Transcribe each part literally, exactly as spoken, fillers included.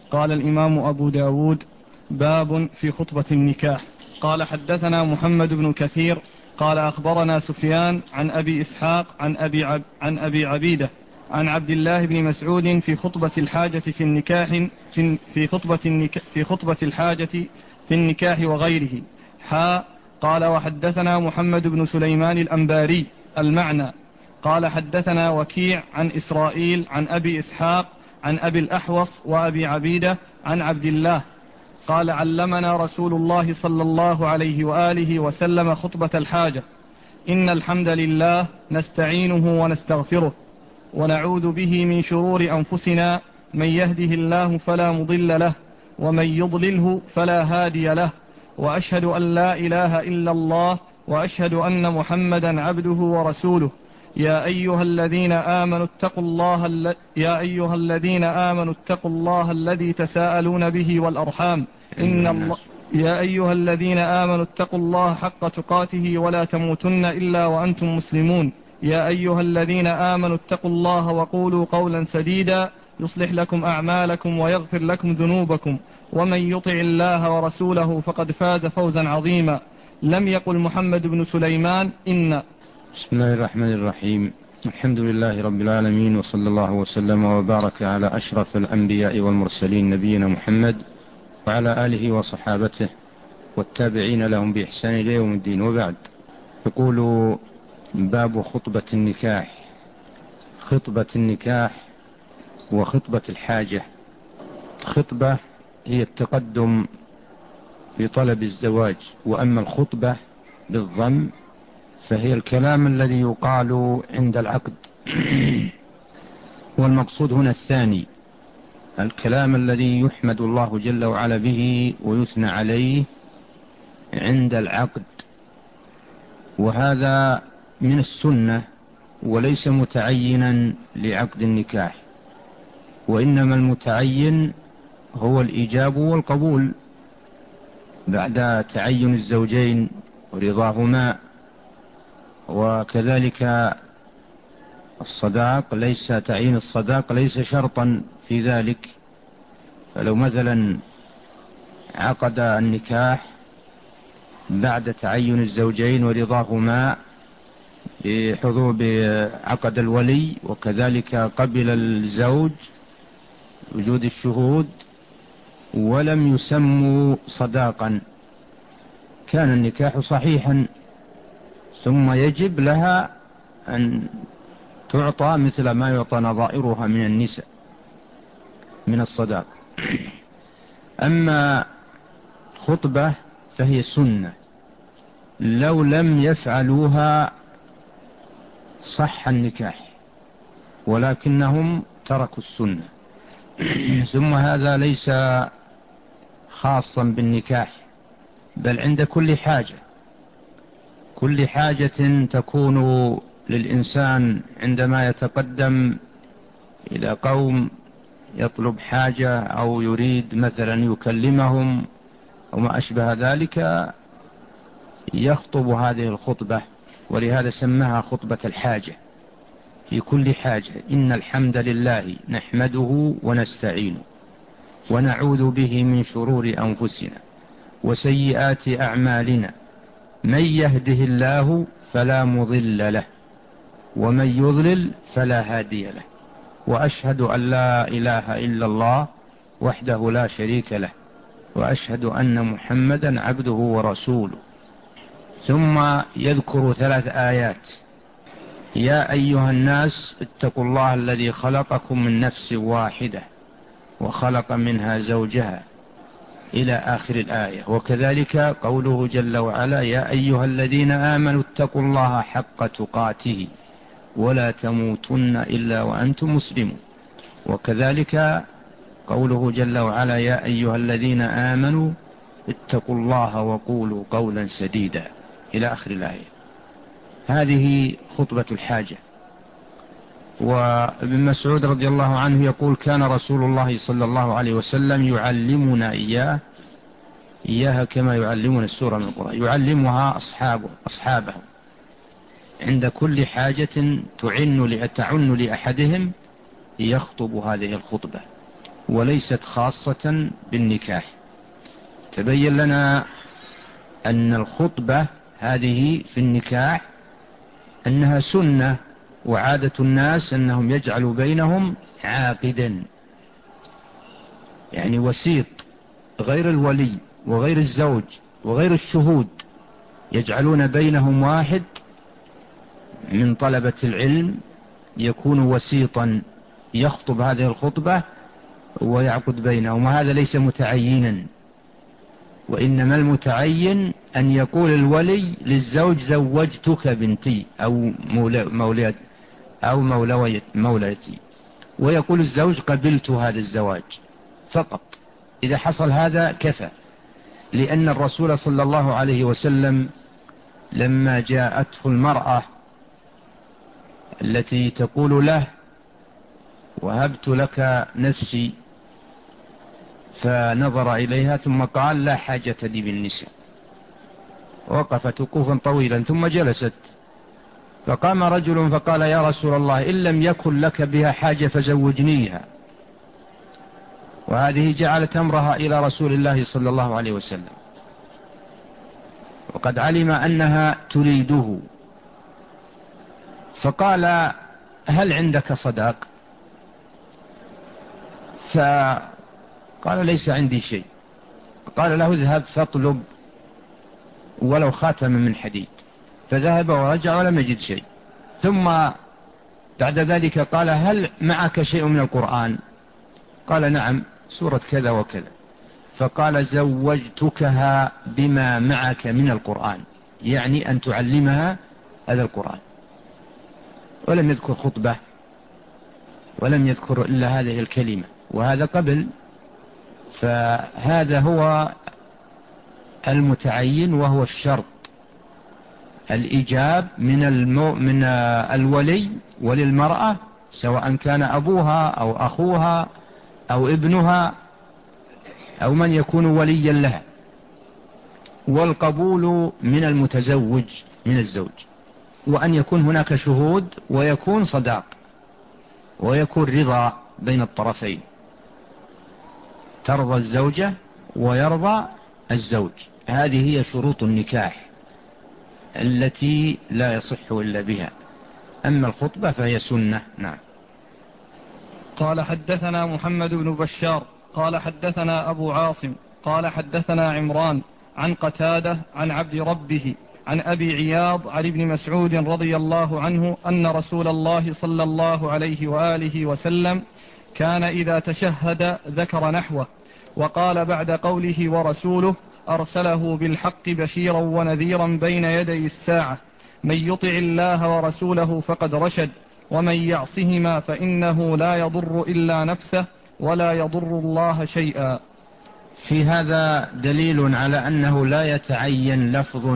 قال الإمام أبو داود: باب في خطبة النكاح. قال: حدثنا محمد بن كثير قال أخبرنا سفيان عن أبي إسحاق عن أبي, عب عن أبي عبيدة عن عبد الله بن مسعود في خطبة الحاجة في النكاح في, في, خطبة, النكاح في خطبة الحاجة في النكاح وغيره. حا قال: وحدثنا محمد بن سليمان الأنباري المعنى. قال: حدثنا وكيع عن إسرائيل عن أبي إسحاق عن أبي الأحوص وأبي عبيدة عن عبد الله قال: علمنا رسول الله صلى الله عليه وآله وسلم خطبة الحاجة: إن الحمد لله نستعينه ونستغفره ونعوذ به من شرور أنفسنا، من يهده الله فلا مضل له ومن يضلله فلا هادي له، وأشهد أن لا إله إلا الله وأشهد أن محمدا عبده ورسوله. يا أيها الذين آمنوا اتقوا الله يا أيها الذين آمنوا اتقوا الله الذي تساءلون به والأرحام إن الله يا أيها الذين آمنوا اتقوا الله حق تقاته ولا تموتن إلا وأنتم مسلمون. يا أيها الذين آمنوا اتقوا الله وقولوا قولا سديدا يصلح لكم أعمالكم ويغفر لكم ذنوبكم، ومن يطع الله ورسوله فقد فاز فوزا عظيما. لم يقل محمد بن سليمان إن. بسم الله الرحمن الرحيم. الحمد لله رب العالمين، وصلى الله وسلم وبارك على أشرف الأنبياء والمرسلين نبينا محمد وعلى آله وصحابته والتابعين لهم بإحسان إلى يوم الدين، وبعد. يقول: باب خطبة النكاح. خطبة النكاح وخطبة الحاجة. خطبة هي التقدم في طلب الزواج، وأما الخطبة بالضم فهي الكلام الذي يقال عند العقد. والمقصود هنا الثاني، الكلام الذي يحمد الله جل وعلا به ويثنى عليه عند العقد، وهذا من السنة وليس متعينا لعقد النكاح، وإنما المتعين هو الإيجاب والقبول بعد تعين الزوجين ورضاهما. وكذلك الصداق، ليس تعيين الصداق ليس شرطا في ذلك. فلو مثلا عقد النكاح بعد تعين الزوجين ورضاهما بحضور بعقد الولي، وكذلك قبل الزوج وجود الشهود، ولم يسموا صداقا، كان النكاح صحيحا، ثم يجب لها أن تعطى مثل ما يعطى نظائرها من النساء من الصداق. أما خطبة فهي سنة، لو لم يفعلوها صح النكاح، ولكنهم تركوا السنة. ثم هذا ليس خاصا بالنكاح، بل عند كل حاجة كل حاجة تكون للإنسان عندما يتقدم إلى قوم يطلب حاجة أو يريد مثلا يكلمهم أو ما أشبه ذلك، يخطب هذه الخطبة، ولهذا سماها خطبة الحاجة. في كل حاجة: إن الحمد لله نحمده ونستعينه ونعوذ به من شرور أنفسنا وسيئات أعمالنا، من يهده الله فلا مضل له ومن يضلل فلا هادي له، وأشهد أن لا إله إلا الله وحده لا شريك له، وأشهد أن محمدا عبده ورسوله. ثم يذكر ثلاث آيات: يا أيها الناس اتقوا الله الذي خلقكم من نفس واحدة وخلق منها زوجها إلى آخر الآية. وكذلك قوله جل وعلا: يا أيها الذين آمنوا اتقوا الله حق تقاته ولا تموتن إلا وأنتم مسلمون. وكذلك قوله جل وعلا: يا أيها الذين آمنوا اتقوا الله وقولوا قولا سديدا إلى آخر الآية. هذه خطبة الحاجة. وابن مسعود رضي الله عنه يقول: كان رسول الله صلى الله عليه وسلم يعلمنا إياه إياها كما يعلمنا السورة من القرآن، يعلمها أصحابه أصحابه عند كل حاجة تعن تعن لأحدهم يخطب هذه الخطبة. وليست خاصة بالنكاح. تبين لنا أن الخطبة هذه في النكاح أنها سنة، وعادة الناس أنهم يجعلوا بينهم عاقدا، يعني وسيط غير الولي وغير الزوج وغير الشهود، يجعلون بينهم واحد من طلبة العلم يكون وسيطا يخطب هذه الخطبة ويعقد بينهم. وهذا ليس متعينا، وإنما المتعين أن يقول الولي للزوج زوجتك بنتي أو مولد أو مولتي، ويقول الزوج قبلت هذا الزواج فقط. إذا حصل هذا كفى، لأن الرسول صلى الله عليه وسلم لما جاءته المرأة التي تقول له وهبت لك نفسي، فنظر إليها ثم قال لا حاجة لي بالنساء، وقفت وقوفا طويلا ثم جلست، فقام رجل فقال يا رسول الله إن لم يكن لك بها حاجة فزوجنيها. وهذه جعلت أمرها إلى رسول الله صلى الله عليه وسلم، وقد علم أنها تريده، فقال هل عندك صداق؟ فقال ليس عندي شيء. قال له اذهب فاطلب ولو خاتم من حديد، فذهب ورجع ولم يجد شيء. ثم بعد ذلك قال هل معك شيء من القرآن؟ قال نعم سورة كذا وكذا. فقال زوجتكها بما معك من القرآن، يعني أن تعلمها هذا القرآن. ولم يذكر خطبة ولم يذكر إلا هذه الكلمة، وهذا قبل. فهذا هو المتعين، وهو الشرط الإجاب من, المو من الولي وللمرأة، سواء كان أبوها أو أخوها أو ابنها أو من يكون وليا لها، والقبول من المتزوج من الزوج، وأن يكون هناك شهود ويكون صداق ويكون رضا بين الطرفين، ترضى الزوجة ويرضى الزوج. هذه هي شروط النكاح التي لا يصح إلا بها. أما الخطبة فهي سنة. نعم. قال حدثنا محمد بن بشار قال حدثنا أبو عاصم قال حدثنا عمران عن قتادة عن عبد ربه عن أبي عياض عن ابن مسعود رضي الله عنه أن رسول الله صلى الله عليه وآله وسلم كان إذا تشهد ذكر نحوه، وقال بعد قوله ورسوله أرسله بالحق بشيرا ونذيرا بين يدي الساعة، من يطع الله ورسوله فقد رشد، ومن يعصهما فإنه لا يضر إلا نفسه ولا يضر الله شيئا. في هذا دليل على أنه لا يتعين لفظ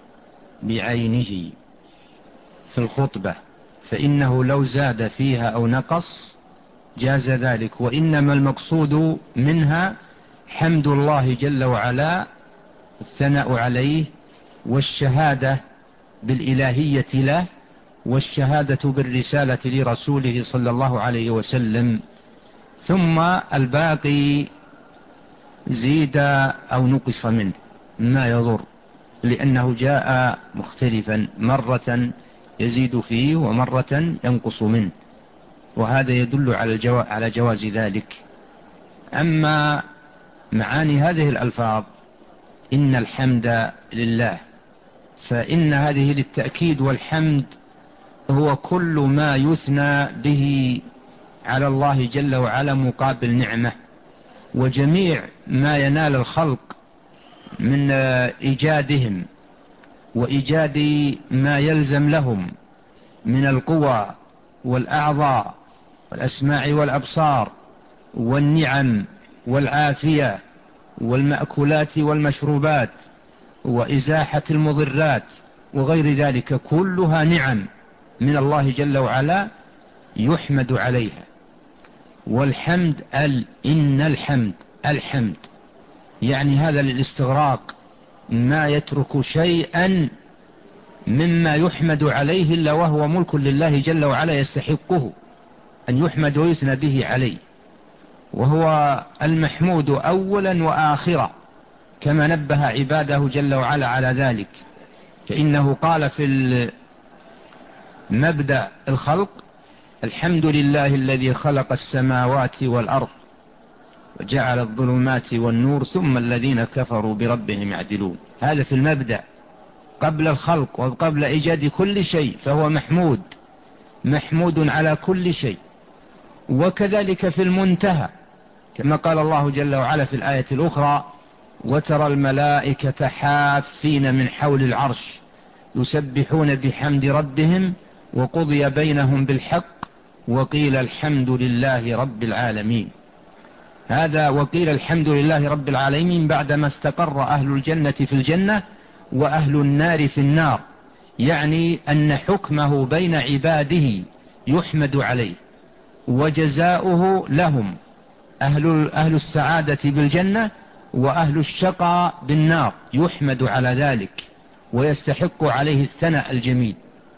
بعينه في الخطبة، فإنه لو زاد فيها أو نقص جاز ذلك، وإنما المقصود منها حمد الله جل وعلا، الثناء عليه، والشهادة بالإلهية له، والشهادة بالرسالة لرسوله صلى الله عليه وسلم. ثم الباقي زيد أو نقص منه ما يضر، لأنه جاء مختلفا، مرة يزيد فيه ومرة ينقص منه، وهذا يدل على الجو... على جواز ذلك. أما معاني هذه الألفاظ إن الحمد لله، فإن هذه للتأكيد، والحمد هو كل ما يثنى به على الله جل وعلا مقابل نعمة، وجميع ما ينال الخلق من إيجادهم وإيجاد ما يلزم لهم من القوى والأعضاء والأسماع والأبصار والنعم والعافية والمأكولات والمشروبات وإزاحة المضرات وغير ذلك، كلها نعم من الله جل وعلا يحمد عليها. والحمد ال إن الحمد الحمد يعني هذا للاستغراق، ما يترك شيئا مما يحمد عليه إلا وهو ملك لله جل وعلا يستحقه أن يحمد ويثنى به عليه. وهو المحمود أولا وآخرا، كما نبه عباده جل وعلا على ذلك. فإنه قال في مبدأ الخلق: الحمد لله الذي خلق السماوات والأرض وجعل الظلمات والنور ثم الذين كفروا بربهم يعدلون. هذا في المبدأ قبل الخلق وقبل إيجاد كل شيء، فهو محمود محمود على كل شيء. وكذلك في المنتهى، كما قال الله جل وعلا في الآية الأخرى: وترى الملائكة حافين من حول العرش يسبحون بحمد ربهم وقضي بينهم بالحق وقيل الحمد لله رب العالمين. هذا وقيل الحمد لله رب العالمين بعدما استقر أهل الجنة في الجنة وأهل النار في النار، يعني أن حكمه بين عباده يحمد عليه، وجزاؤه لهم أهل, أهل السعادة بالجنة وأهل الشقاء بالنار يحمد على ذلك ويستحق عليه الثناء الجميل.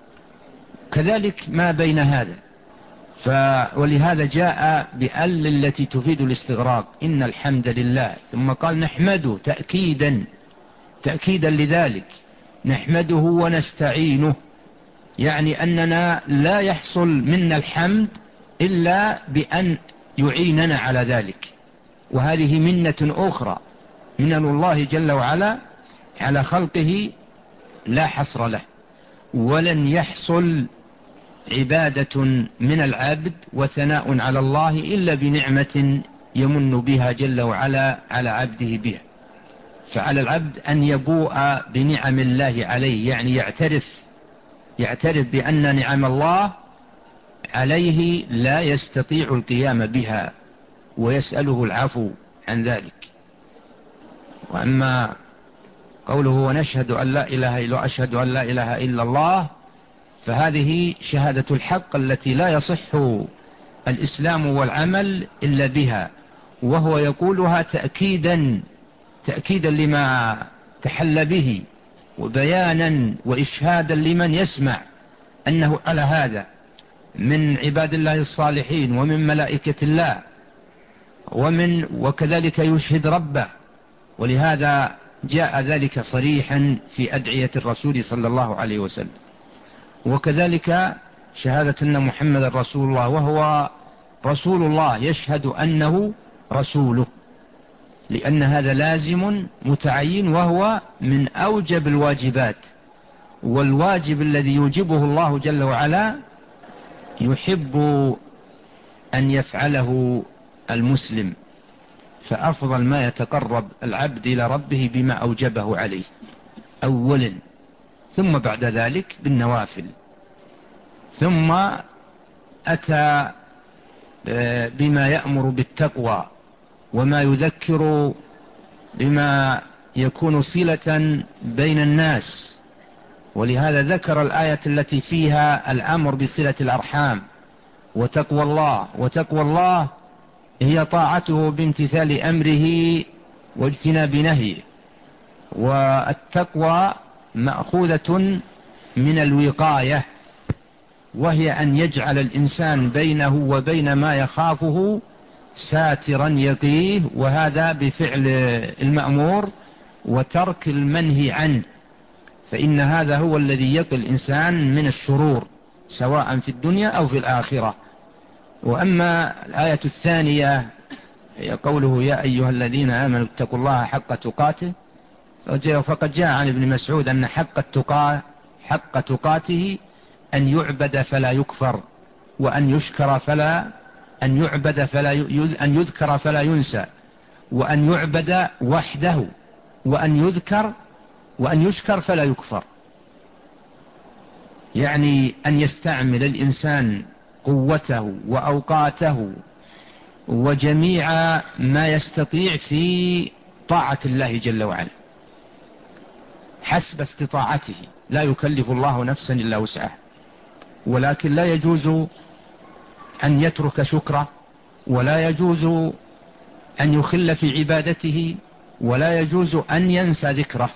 كذلك ما بين هذا، ف ولهذا جاء بأل التي تفيد الاستغراق: إن الحمد لله، ثم قال نحمده تأكيدا تأكيدا لذلك، نحمده ونستعينه، يعني أننا لا يحصل منا الحمد إلا بأن يعيننا على ذلك. وهذه منة أخرى، منن الله جل وعلا على خلقه لا حصر له. ولن يحصل عبادة من العبد وثناء على الله إلا بنعمة يمن بها جل وعلا على عبده بها. فعلى العبد أن يبوء بنعم الله عليه، يعني يعترف يعترف بأن نعم الله عليه لا يستطيع القيام بها، ويسأله العفو عن ذلك. وأما قوله ونشهد أن لا إله إلا أشهد أن لا إله إلا الله، فهذه شهادة الحق التي لا يصح الإسلام والعمل إلا بها، وهو يقولها تأكيدا تأكيدا لما تحل به، وبيانا وإشهادا لمن يسمع أنه على هذا من عباد الله الصالحين ومن ملائكة الله، ومن وكذلك يشهد ربه. ولهذا جاء ذلك صريحا في أدعية الرسول صلى الله عليه وسلم. وكذلك شهادة أن محمد رسول الله، وهو رسول الله يشهد أنه رسوله، لأن هذا لازم متعين، وهو من أوجب الواجبات. والواجب الذي يوجبه الله جل وعلا يحب أن يفعله المسلم، فأفضل ما يتقرب العبد إلى ربه بما أوجبه عليه أولا، ثم بعد ذلك بالنوافل، ثم أتى بما يأمر بالتقوى وما يذكر بما يكون صلة بين الناس. ولهذا ذكر الآية التي فيها الأمر بصلة الأرحام وتقوى الله. وتقوى الله هي طاعته بامتثال أمره واجتناب نهيه. والتقوى مأخوذة من الوقاية، وهي أن يجعل الإنسان بينه وبين ما يخافه ساترا يقيه، وهذا بفعل المأمور وترك المنهي عنه، فإن هذا هو الذي يقي الإنسان من الشرور سواء في الدنيا أو في الآخرة. وأما الآية الثانية هي قوله يا أيها الذين آمنوا اتقوا الله حق تقاته، فقد جاء عن ابن مسعود أن حق التقاة حق تقاته أن يعبد فلا يكفر، وأن يشكر فلا أن يعبد فلا أن يذكر فلا ينسى، وأن يعبد وحده، وأن يذكر وأن يشكر فلا يكفر. يعني أن يستعمل الإنسان قوته وأوقاته وجميع ما يستطيع في طاعة الله جل وعلا حسب استطاعته، لا يكلف الله نفسا إلا وسعها. ولكن لا يجوز أن يترك شكره، ولا يجوز أن يخل في عبادته، ولا يجوز أن ينسى ذكره.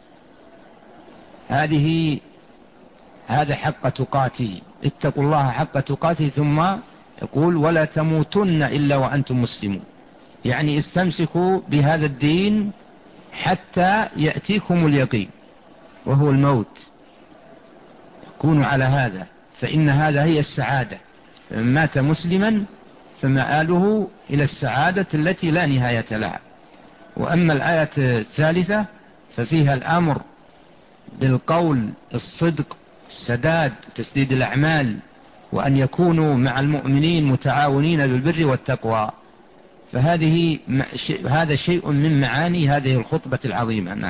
هذه هذا حق تقاته، اتقوا الله حق تقاته. ثم يقول ولا تموتن إلا وأنتم مسلمون. يعني استمسكوا بهذا الدين حتى يأتيكم اليقين وهو الموت، كونوا على هذا، فإن هذا هي السعادة. من مات مسلما فمآله إلى السعادة التي لا نهاية لها. وأما الآية الثالثة ففيها الأمر بالقول الصدق، السداد، تسديد الأعمال، وأن يكونوا مع المؤمنين متعاونين بالبر والتقوى. فهذه هذا شيء من معاني هذه الخطبة العظيمة. نعم.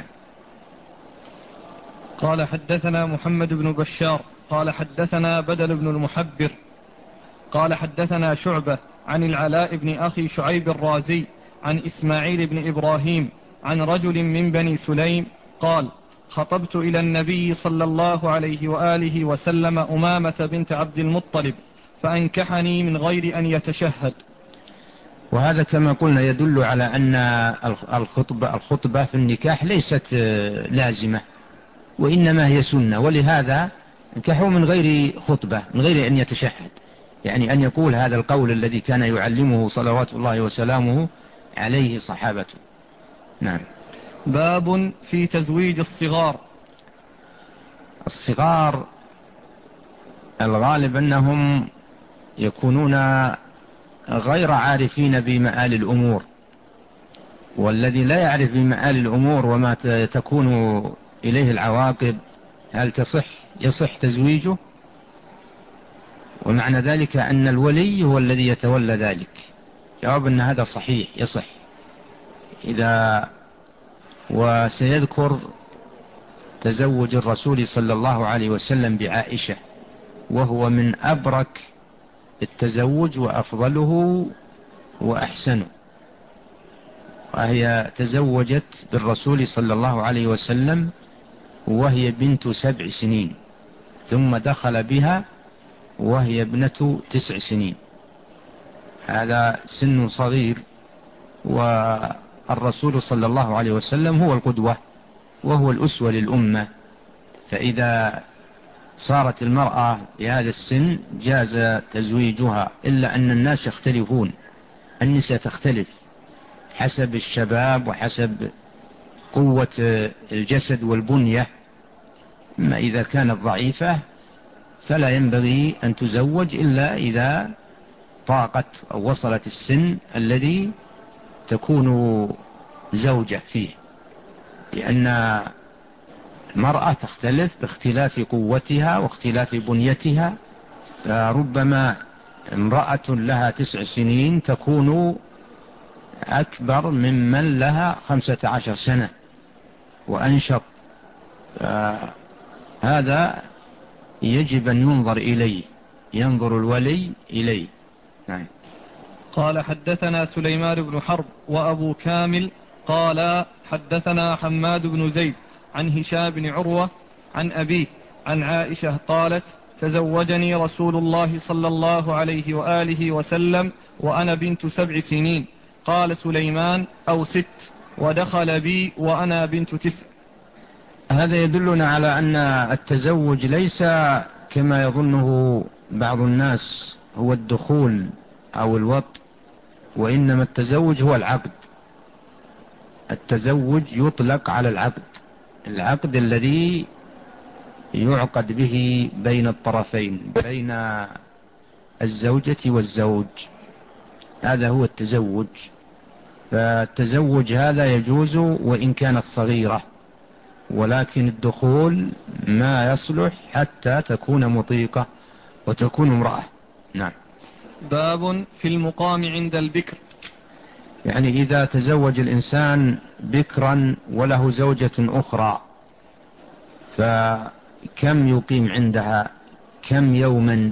قال حدثنا محمد بن بشار قال حدثنا بدل بن المحبر قال حدثنا شعبة عن العلاء بن أخي شعيب الرازي عن إسماعيل بن إبراهيم عن رجل من بني سليم قال خطبت إلى النبي صلى الله عليه وآله وسلم أمامة بنت عبد المطلب فأنكحني من غير أن يتشهد. وهذا كما قلنا يدل على أن الخطبة, الخطبة في النكاح ليست لازمة، وإنما هي سنة، ولهذا انكحوا من غير خطبة، من غير أن يتشهد، يعني أن يقول هذا القول الذي كان يعلمه صلوات الله وسلامه عليه صحابته. نعم. باب في تزويج الصغار. الصغار الغالب أنهم يكونون غير عارفين بمآل الأمور، والذي لا يعرف بمآل الأمور وما تكون إليه العواقب هل تصح يصح تزويجه؟ ومعنى ذلك أن الولي هو الذي يتولى ذلك. جواب أن هذا صحيح يصح. إذا وسيذكر تزوج الرسول صلى الله عليه وسلم بعائشة، وهو من أبرك التزوج وأفضله وأحسنه، وهي تزوجت بالرسول صلى الله عليه وسلم وهي بنت سبع سنين، ثم دخل بها وهي ابنة تسع سنين. هذا سن صغير، والرسول صلى الله عليه وسلم هو القدوة وهو الأسوة للأمة، فإذا صارت المرأة بهذا السن جاز تزويجها، إلا أن الناس يختلفون، النساء تختلف حسب الشباب وحسب قوة الجسد والبنية. أما إذا كانت ضعيفة فلا ينبغي أن تزوج إلا إذا طاقت أو وصلت السن الذي تكون زوجة فيه، لأن المرأة تختلف باختلاف قوتها واختلاف بنيتها. فربما امرأة لها تسع سنين تكون أكبر ممن لها خمسة عشر سنة وأنشط. هذا يجب أن ينظر إليه، ينظر الولي إليه. نعم. قال حدثنا سليمان بن حرب وأبو كامل قال حدثنا حماد بن زيد عن هشام بن عروة عن أبيه عن عائشة قالت تزوجني رسول الله صلى الله عليه وآله وسلم وأنا بنت سبع سنين. قال سليمان أو ست، ودخل بي وأنا بنت تسع. هذا يدلنا على أن التزوج ليس كما يظنه بعض الناس هو الدخول أو الوط، وإنما التزوج هو العقد. التزوج يطلق على العقد، العقد الذي يعقد به بين الطرفين، بين الزوجة والزوج، هذا هو التزوج. فالتزوج هذا يجوز وإن كانت صغيرة، ولكن الدخول ما يصلح حتى تكون مطيقة وتكون امرأة. نعم. باب في المقام عند البكر. يعني إذا تزوج الإنسان بكرا وله زوجة أخرى فكم يقيم عندها، كم يوما،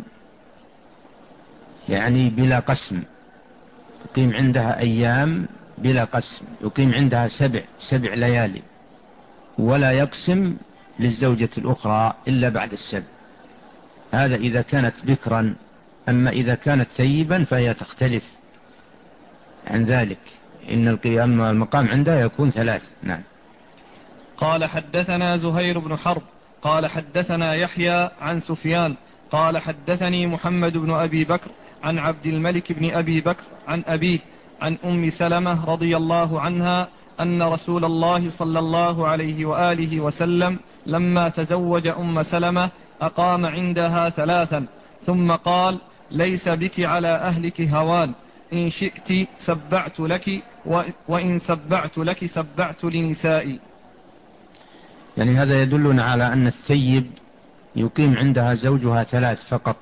يعني بلا قسم، يقيم عندها أيام بلا قسم، يقيم عندها سبع سبع ليالي، ولا يقسم للزوجة الأخرى إلا بعد السبع. هذا إذا كانت بكرا. أما إذا كانت ثيبا فهي تختلف عن ذلك، إن القيام المقام عندها يكون ثلاث. نعم. قال حدثنا زهير بن حرب قال حدثنا يحيى عن سفيان قال حدثني محمد بن أبي بكر عن عبد الملك بن أبي بكر عن أبيه عن أم سلمة رضي الله عنها أن رسول الله صلى الله عليه وآله وسلم لما تزوج أم سلمة أقام عندها ثلاثا ثم قال: ليس بك على أهلك هوان، إن شئت سبعت لك، وإن سبعت لك سبعت لنسائي. يعني هذا يدلنا على أن الثيب يقيم عندها زوجها ثلاث فقط،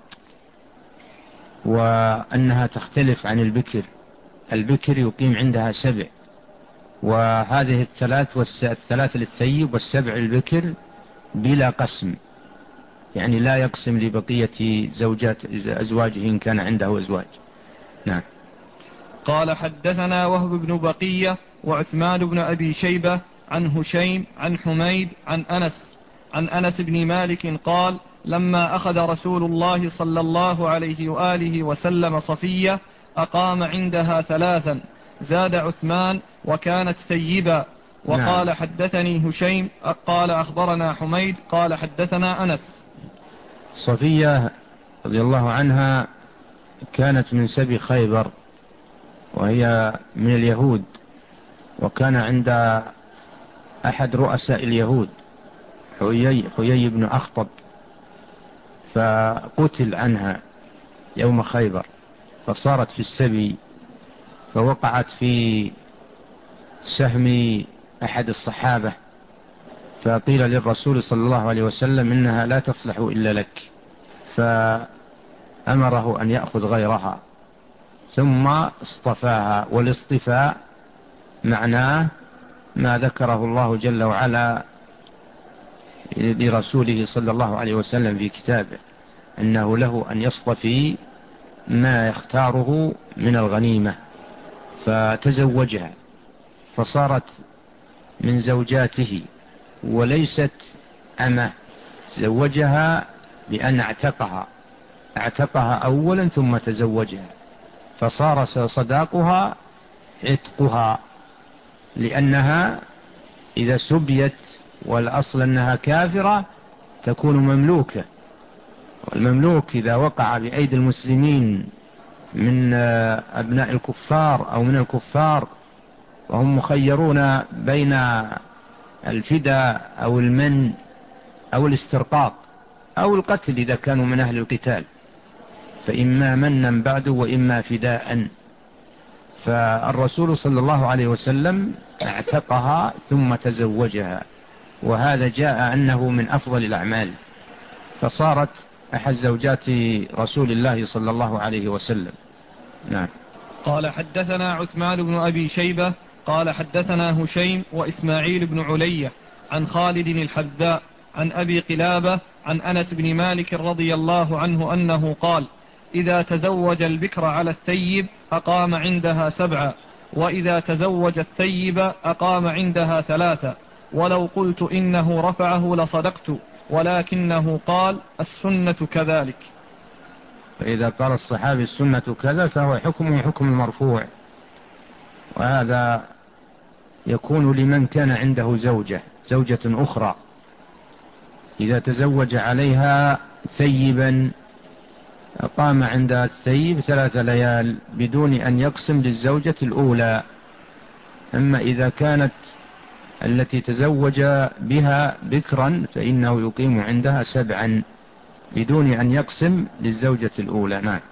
وأنها تختلف عن البكر. البكر يقيم عندها سبع، وهذه الثلاث والثلاث للثيب والسبع البكر بلا قسم، يعني لا يقسم لبقية زوجات أزواجه إن كان عنده أزواج. نعم. قال: حدثنا وهب بن بقية وعثمان بن أبي شيبة عن هشيم عن حميد عن أنس عن أنس بن مالك قال: لما أخذ رسول الله صلى الله عليه وآله وسلم صفية أقام عندها ثلاثا، زاد عثمان: وكانت ثيبا. وقال: نعم. حدثني هشيم قال أخبرنا حميد قال حدثنا أنس. صفية رضي الله عنها كانت من سبي خيبر، وهي من اليهود، وكان عند أحد رؤساء اليهود حيي, حيي بن أخطب، فقتل عنها يوم خيبر، فصارت في السبي، فوقعت في سهم أحد الصحابة، فقيل للرسول صلى الله عليه وسلم إنها لا تصلح إلا لك، فأمره أن يأخذ غيرها، ثم اصطفاها. والاصطفاء معناه ما ذكره الله جل وعلا لرسوله صلى الله عليه وسلم في كتابه، أنه له أن يصطفي ما يختاره من الغنيمة، فتزوجها فصارت من زوجاته وليست أمة. زوجها بأن اعتقها اعتقها أولا ثم تزوجها، فصار صداقها عتقها، لأنها إذا سبيت والأصل أنها كافرة تكون مملوكة، والمملوك إذا وقع بأيدي المسلمين من أبناء الكفار أو من الكفار وهم مخيرون بين الفداء أو المن أو الاسترقاق أو القتل إذا كانوا من أهل القتال، فإما منا بعد وإما فداء. فالرسول صلى الله عليه وسلم اعتقها ثم تزوجها، وهذا جاء أنه من أفضل الأعمال، فصارت أحد زوجات رسول الله صلى الله عليه وسلم. نعم. قال: حدثنا عثمان بن أبي شيبة قال حدثنا هشيم وإسماعيل بن علية عن خالد الحذاء عن أبي قلابة عن أنس بن مالك رضي الله عنه أنه قال: إذا تزوج البكر على الثيب أقام عندها سبعة، وإذا تزوج الثيب أقام عندها ثلاثة، ولو قلت إنه رفعه لصدقت، ولكنه قال: السنة كذلك. فإذا قال الصحابي السنة كذا فهو حكمه حكم المرفوع، وهذا يكون لمن كان عنده زوجة زوجة أخرى إذا تزوج عليها ثيبا أقام عند الثيب ثلاث ليال بدون أن يقسم للزوجة الأولى. أما إذا كانت التي تزوج بها بكرا فإنه يقيم عندها سبعا بدون أن يقسم للزوجة الأولى. نعم.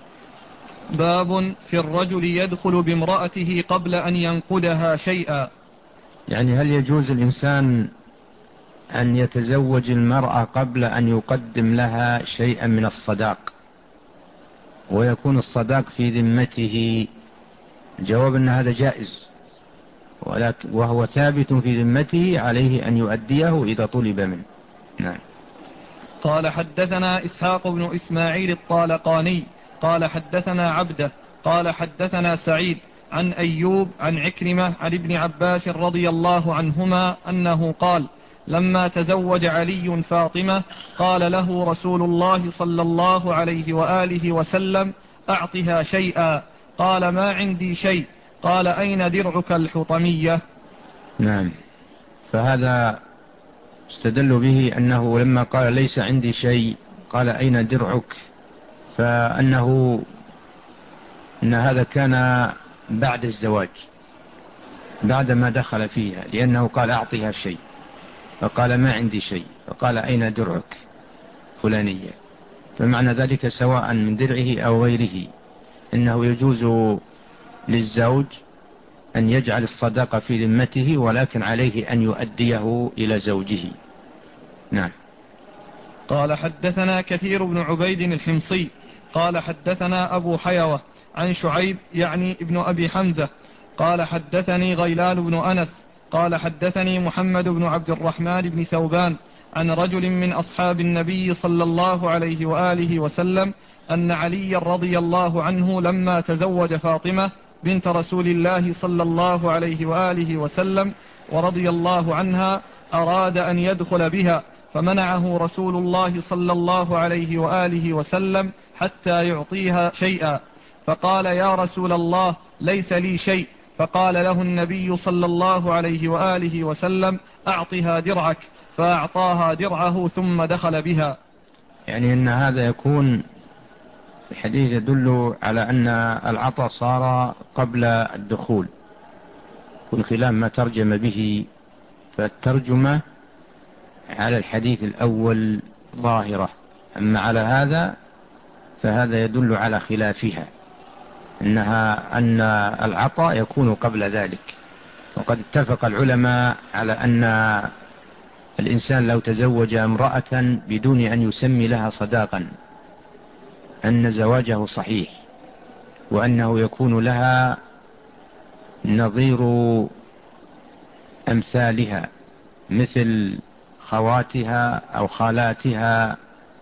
باب في الرجل يدخل بامرأته قبل أن ينقدها شيئا، يعني هل يجوز الإنسان أن يتزوج المرأة قبل أن يقدم لها شيئا من الصداق ويكون الصداق في ذمته؟ الجواب أن هذا جائز، ولكن وهو ثابت في ذمته، عليه أن يؤديه إذا طلب منه. نعم. قال: حدثنا إسحاق بن إسماعيل الطالقاني قال حدثنا عبده قال حدثنا سعيد عن أيوب عن عكرمة عن ابن عباس رضي الله عنهما أنه قال: لما تزوج علي فاطمة قال له رسول الله صلى الله عليه وآله وسلم: أعطها شيئا. قال: ما عندي شيء. قال: أين درعك الحطمية؟ نعم. فهذا استدل به أنه لما قال ليس عندي شيء قال أين درعك، فأنه إن هذا كان بعد الزواج بعدما دخل فيها، لأنه قال أعطيها شيء، فقال ما عندي شيء، فقال أين درعك فلانية، فمعنى ذلك سواء من درعه أو غيره إنه يجوز للزوج أن يجعل الصداقة في ذمته، ولكن عليه أن يؤديه إلى زوجه. نعم. قال حدثنا كثير بن عبيد الحمصي قال حدثنا أبو حيوة عن شعيب يعني ابن أبي حمزة قال حدثني غيلان بن أنس قال حدثني محمد بن عبد الرحمن بن ثوبان عن رجل من أصحاب النبي صلى الله عليه وآله وسلم أن علي رضي الله عنه لما تزوج فاطمة بنت رسول الله صلى الله عليه وآله وسلم ورضي الله عنها أراد أن يدخل بها، فمنعه رسول الله صلى الله عليه وآله وسلم حتى يعطيها شيئا، فقال يا رسول الله ليس لي شيء، فقال له النبي صلى الله عليه وآله وسلم أعطها درعك، فأعطاها درعه ثم دخل بها. يعني أن هذا يكون الحديث يدل على أن العطاء صار قبل الدخول، كل خلاف ما ترجم به، فالترجمة على الحديث الأول ظاهرة، أما على هذا فهذا يدل على خلافها، أنها أن العطاء يكون قبل ذلك. وقد اتفق العلماء على أن الإنسان لو تزوج امرأة بدون أن يسمي لها صداقا أن زواجه صحيح، وأنه يكون لها نظير أمثالها مثل خواتها أو خالاتها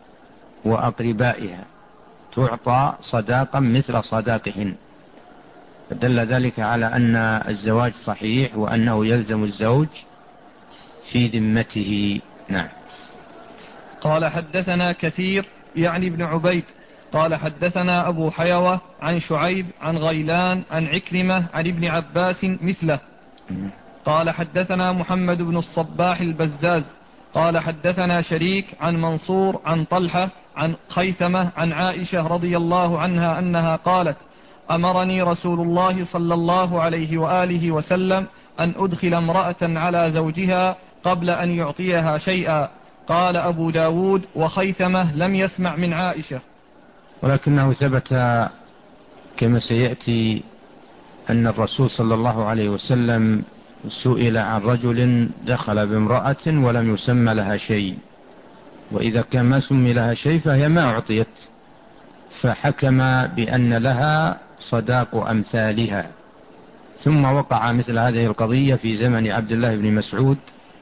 وأقربائها تعطى صداقا مثل صداقهن، فدل ذلك على أن الزواج صحيح وأنه يلزم الزوج في ذمته. نعم. قال حدثنا كثير يعني ابن عبيد قال حدثنا أبو حيوة عن شعيب عن غيلان عن عكرمة عن ابن عباس مثله. قال حدثنا محمد بن الصباح البزاز قال حدثنا شريك عن منصور عن طلحة عن خيثمة عن عائشة رضي الله عنها أنها قالت أمرني رسول الله صلى الله عليه وآله وسلم أن أدخل امرأة على زوجها قبل أن يعطيها شيئا. قال أبو داود وخيثمة لم يسمع من عائشة، ولكنه ثبت كما سيأتي أن الرسول صلى الله عليه وسلم سئل عن رجل دخل بامرأة ولم يسمى لها شيء، وإذا كان ما سمي لها شيء فهي ما أعطيت، فحكم بأن لها صداق أمثالها. ثم وقع مثل هذه القضية في زمن عبد الله بن مسعود،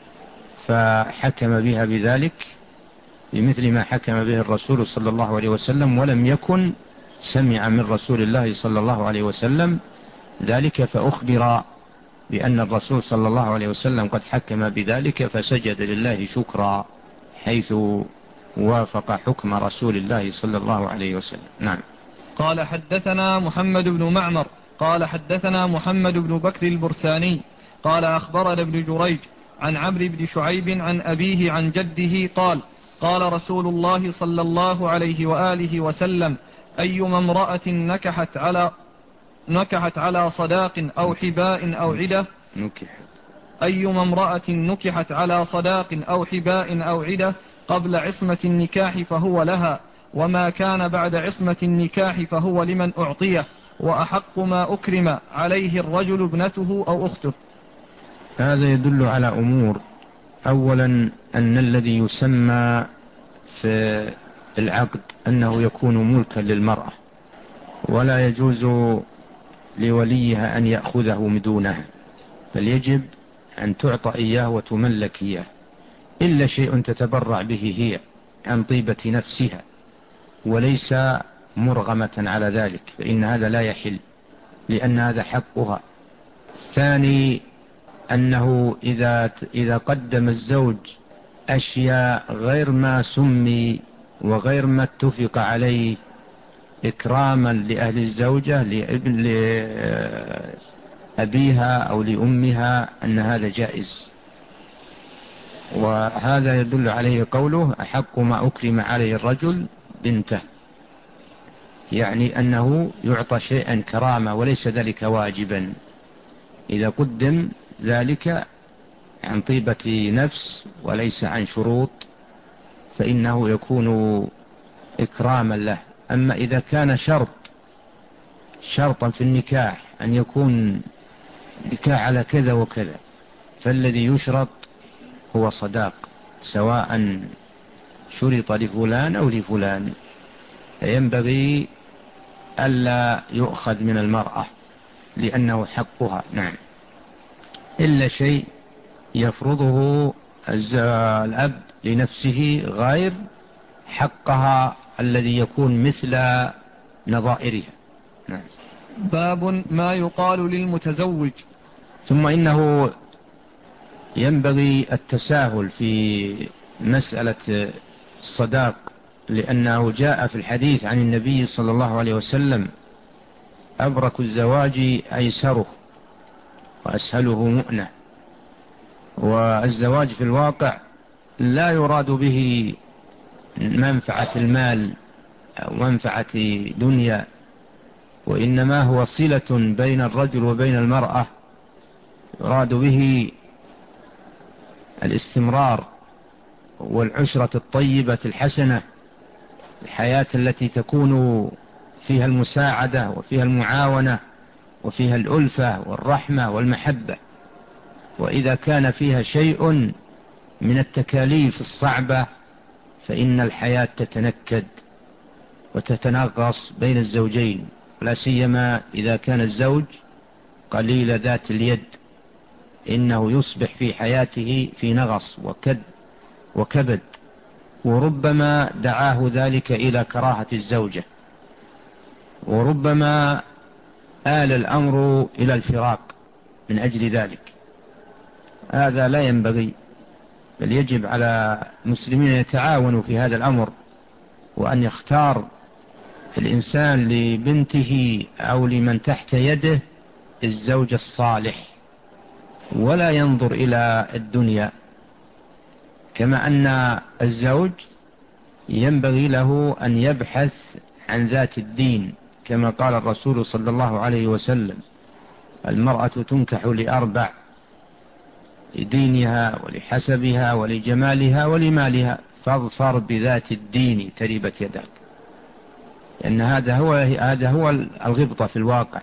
فحكم بها بذلك بمثل ما حكم به الرسول صلى الله عليه وسلم، ولم يكن سمع من رسول الله صلى الله عليه وسلم ذلك، فأخبر بأن الرسول صلى الله عليه وسلم قد حكم بذلك، فسجد لله شكرا حيث وافق حكم رسول الله صلى الله عليه وسلم. نعم. قال حدثنا محمد بن معمر قال حدثنا محمد بن بكر البرساني قال أخبرنا ابن جريج عن عمرو بن شعيب عن أبيه عن جده قال قال رسول الله صلى الله عليه وآله وسلم أيما امرأة نكحت على نكحت على صداق أو حباء أو عدة أيما امرأة نكحت على صداق أو حباء أو عدة قبل عصمة النكاح فهو لها، وما كان بعد عصمة النكاح فهو لمن أعطيه، وأحق ما أكرم عليه الرجل ابنته أو أخته. هذا يدل على أمور. أولا أن الذي يسمى في العقد أنه يكون ملكا للمرأة، ولا يجوز لوليها أن يأخذه من دونها، بل يجب أن تعطى إياه وتملك إياه، إلا شيء تتبرع به هي عن طيبة نفسها وليس مرغمة على ذلك، فإن هذا لا يحل لأن هذا حقها. ثاني أنه إذا إذا قدم الزوج أشياء غير ما سمي وغير ما اتفق عليه إكراما لأهل الزوجة لأبيها أو لأمها أن هذا جائز، وهذا يدل عليه قوله أحق ما أكرم عليه الرجل بنته. يعني أنه يعطى شيئا كرامة وليس ذلك واجبا. إذا قدم ذلك عن طيبة نفس وليس عن شروط فإنه يكون إكراما له. أما إذا كان شرط شرطا في النكاح أن يكون نكاح على كذا وكذا، فالذي يشرط هو صداق، سواء شرط لفلان أو لفلان، فينبغي ألا يؤخذ من المرأة لأنه حقها. نعم، إلا شيء يفرضه الأب لنفسه غير حقها الذي يكون مثل نظائرها. نعم. باب ما يقال للمتزوج. ثم إنه ينبغي التساهل في مسألة الصداق، لأنه جاء في الحديث عن النبي صلى الله عليه وسلم: أبرك الزواج أيسره وأسهله مؤنة. والزواج في الواقع لا يراد به منفعة المال أو منفعة دنيا، وإنما هو صلة بين الرجل وبين المرأة، يراد به الاستمرار والعشرة الطيبة الحسنة، الحياة التي تكون فيها المساعدة وفيها المعاونة وفيها الألفة والرحمة والمحبة. وإذا كان فيها شيء من التكاليف الصعبة فإن الحياة تتنكد وتتنغص بين الزوجين، لا سيما إذا كان الزوج قليل ذات اليد، إنه يصبح في حياته في نغص وكد وكبد، وربما دعاه ذلك إلى كراهة الزوجة، وربما آل الأمر إلى الفراق من أجل ذلك. هذا لا ينبغي، بل يجب على المسلمين يتعاونوا في هذا الأمر، وأن يختار الإنسان لبنته أو لمن تحت يده الزوج الصالح، ولا ينظر إلى الدنيا. كما أن الزوج ينبغي له أن يبحث عن ذات الدين، كما قال الرسول صلى الله عليه وسلم: المرأة تنكح لأربع: لدينها ولحسبها ولجمالها ولمالها، فاظفر بذات الدين تربت يداك. لأن هذا هو هذا هو الغبطة في الواقع.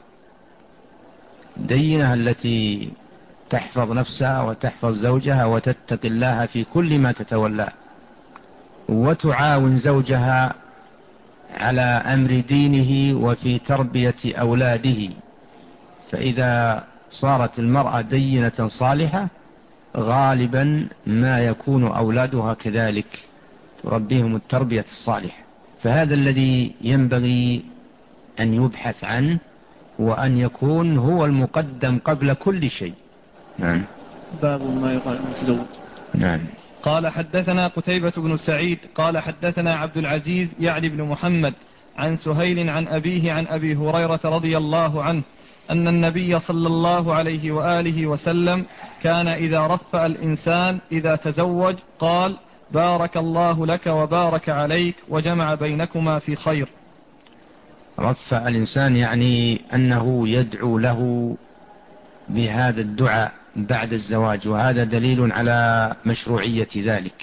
دينها التي تحفظ نفسها وتحفظ زوجها وتتقي الله في كل ما تتولاه، وتعاون زوجها على أمر دينه وفي تربية أولاده. فإذا صارت المرأة دينة صالحة غالبا ما يكون أولادها كذلك، تربيهم التربية الصالحة. فهذا الذي ينبغي أن يبحث عنه، وأن يكون هو المقدم قبل كل شيء. نعم. باب ما يقال المتزوج. نعم. قال حدثنا قتيبة بن سعيد قال حدثنا عبد العزيز يعني بن محمد عن سهيل عن أبيه عن أبي هريرة رضي الله عنه أن النبي صلى الله عليه وآله وسلم كان إذا رفأ الإنسان إذا تزوج قال: بارك الله لك وبارك عليك وجمع بينكما في خير. رفأ الإنسان يعني أنه يدعو له بهذا الدعاء بعد الزواج، وهذا دليل على مشروعية ذلك.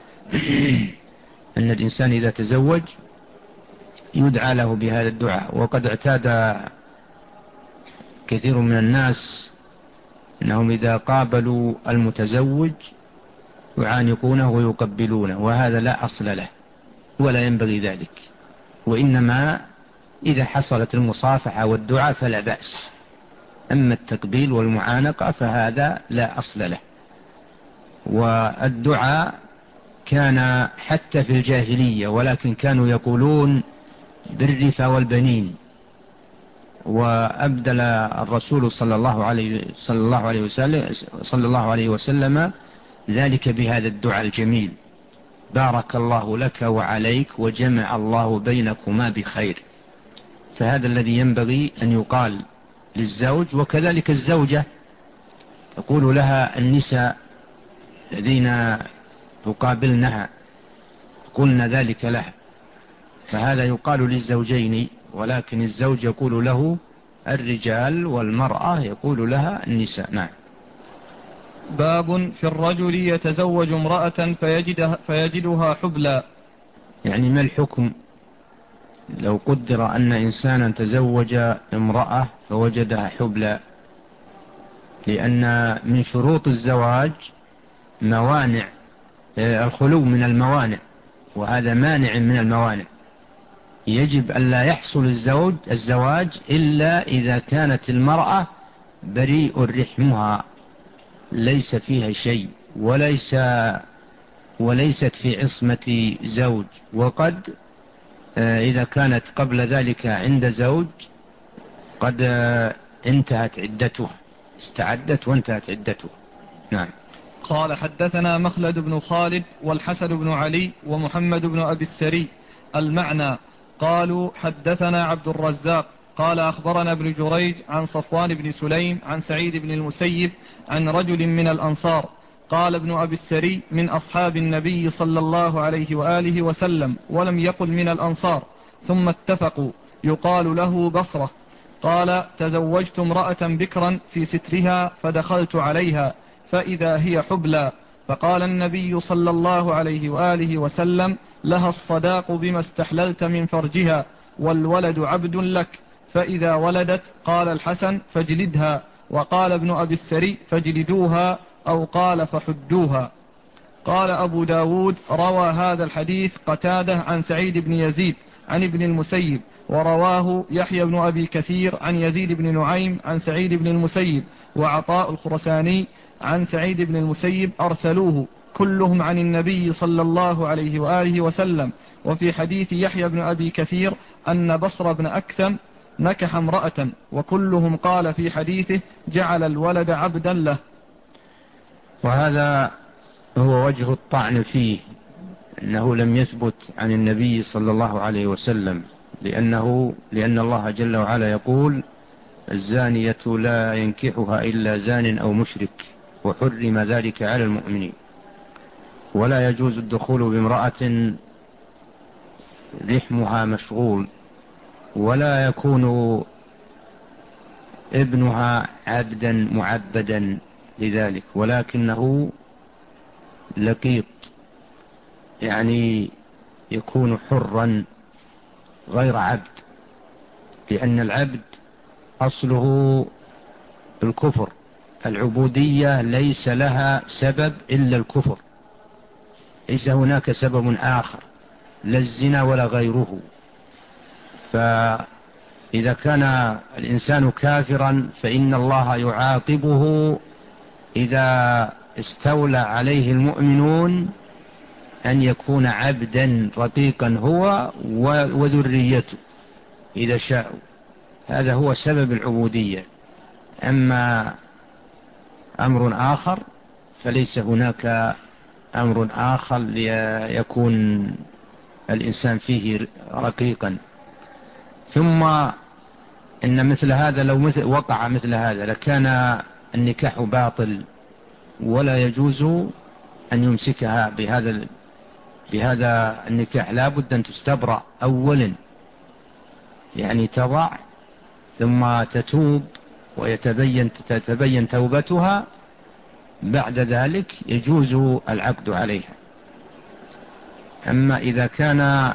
أن الإنسان إذا تزوج يدعى له بهذا الدعاء. وقد اعتاد كثير من الناس أنهم إذا قابلوا المتزوج يعانقونه ويقبلونه، وهذا لا أصل له ولا ينبغي ذلك. وإنما إذا حصلت المصافحة والدعاء فلا بأس، أما التقبيل والمعانقة فهذا لا أصل له. والدعاء كان حتى في الجاهلية، ولكن كانوا يقولون بالرفا والبنين. وأبدل الرسول صلى الله عليه صلى الله عليه وسلم صلى الله عليه وسلم ذلك بهذا الدعاء الجميل: بارك الله لك وعليك وجمع الله بينكما بخير. فهذا الذي ينبغي أن يقال للزوج. وكذلك الزوجة تقول لها النساء الذين يقابلنها قلنا ذلك لها، فهذا يقال للزوجين ولكن الزوج يقول له الرجال والمرأة يقول لها النساء. نعم. باب في الرجل يتزوج امرأة فيجدها, فيجدها حبلى. يعني ما الحكم لو قدر أن إنسانا تزوج امرأة فوجدها حبلى؟ لأن من شروط الزواج موانع، الخلو من الموانع، وهذا مانع من الموانع. يجب أن لا يحصل الزوج الزواج إلا إذا كانت المرأة بريء رحمها، ليس فيها شيء، وليس وليست في عصمة زوج. وقد إذا كانت قبل ذلك عند زوج قد انتهت عدته، استعدت وانتهت عدته. نعم. قال حدثنا مخلد بن خالد والحسن بن علي ومحمد بن أبي السري المعنى. قالوا حدثنا عبد الرزاق قال أخبرنا ابن جريج عن صفوان بن سليم عن سعيد بن المسيب عن رجل من الأنصار. قال ابن أبي السري من أصحاب النبي صلى الله عليه وآله وسلم، ولم يقل من الأنصار، ثم اتفقوا، يقال له بصرة. قال تزوجت امرأة بكرا في سترها فدخلت عليها فإذا هي حبلى، فقال النبي صلى الله عليه وآله وسلم لها الصداق بما استحللت من فرجها، والولد عبد لك، فإذا ولدت قال الحسن فاجلدها، وقال ابن أبي السري فاجلدوها، أو قال فحدوها. قال أبو داود روى هذا الحديث قتادة عن سعيد بن يزيد عن ابن المسيب، ورواه يحيى بن أبي كثير عن يزيد بن نعيم عن سعيد بن المسيب، وعطاء الخرساني عن سعيد بن المسيب أرسلوه كلهم عن النبي صلى الله عليه وآله وسلم. وفي حديث يحيى بن أبي كثير أن بصر بن أكثم نكح امرأة، وكلهم قال في حديثه جعل الولد عبدا له. وهذا هو وجه الطعن فيه، أنه لم يثبت عن النبي صلى الله عليه وسلم، لأنه لأن الله جل وعلا يقول الزانية لا ينكحها إلا زان أو مشرك، وحرم ذلك على المؤمنين. ولا يجوز الدخول بامرأة رحمها مشغول، ولا يكون ابنها عبدا معبدا لذلك، ولكنه لقيط، يعني يكون حرا غير عبد، لأن العبد أصله الكفر، العبودية ليس لها سبب إلا الكفر، ليس هناك سبب آخر، لا الزنا ولا غيره. فإذا كان الإنسان كافرا فإن الله يعاقبه إذا استولى عليه المؤمنون أن يكون عبدا رقيقا هو وذريته إذا شاءوا. هذا هو سبب العبودية. أما أمر آخر فليس هناك أمر آخر ليكون الإنسان فيه رقيقا. ثم إن مثل هذا لو مثل وقع مثل هذا لكان النكاح باطل، ولا يجوز أن يمسكها بهذا بهذا النكاح. لا بد أن تستبرأ أولا، يعني تضع ثم تتوب ويتبين تتبين توبتها، بعد ذلك يجوز العقد عليها. أما إذا كان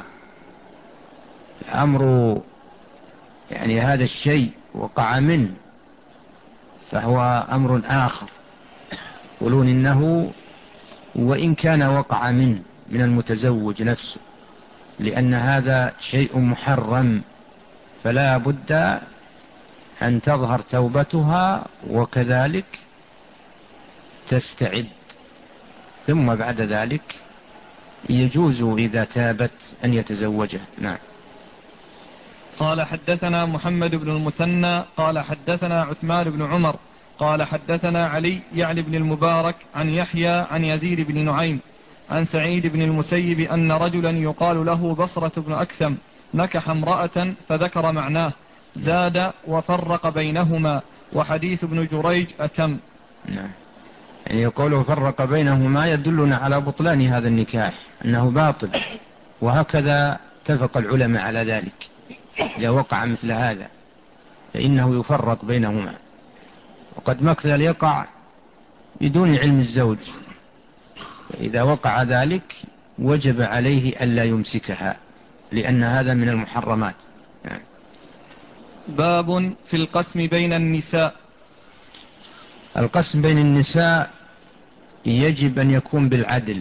الأمر يعني هذا الشيء وقع منه فهو أمر آخر، يقولون إنه وإن كان وقع منه من المتزوج نفسه، لأن هذا شيء محرم، فلا بد أن تظهر توبتها وكذلك تستعد، ثم بعد ذلك يجوز إذا تابت أن يتزوجه. نعم. قال حدثنا محمد بن المثنى قال حدثنا عثمان بن عمر قال حدثنا علي يعني بن المبارك عن يحيى عن يزيد بن نعيم عن سعيد بن المسيب أن رجلا يقال له بصرة بن أكثم نكح امرأة فذكر معناه، زاد وفرق بينهما، وحديث ابن جريج أتم. نعم. يعني يقول فرق بينهما يدلنا على بطلان هذا النكاح، أنه باطل، وهكذا اتفق العلماء على ذلك. إذا وقع مثل هذا فإنه يفرق بينهما. وقد مثل يقع بدون علم الزوج، فإذا وقع ذلك وجب عليه ألا يمسكها، لأن هذا من المحرمات. يعني باب في القسم بين النساء. القسم بين النساء يجب أن يكون بالعدل،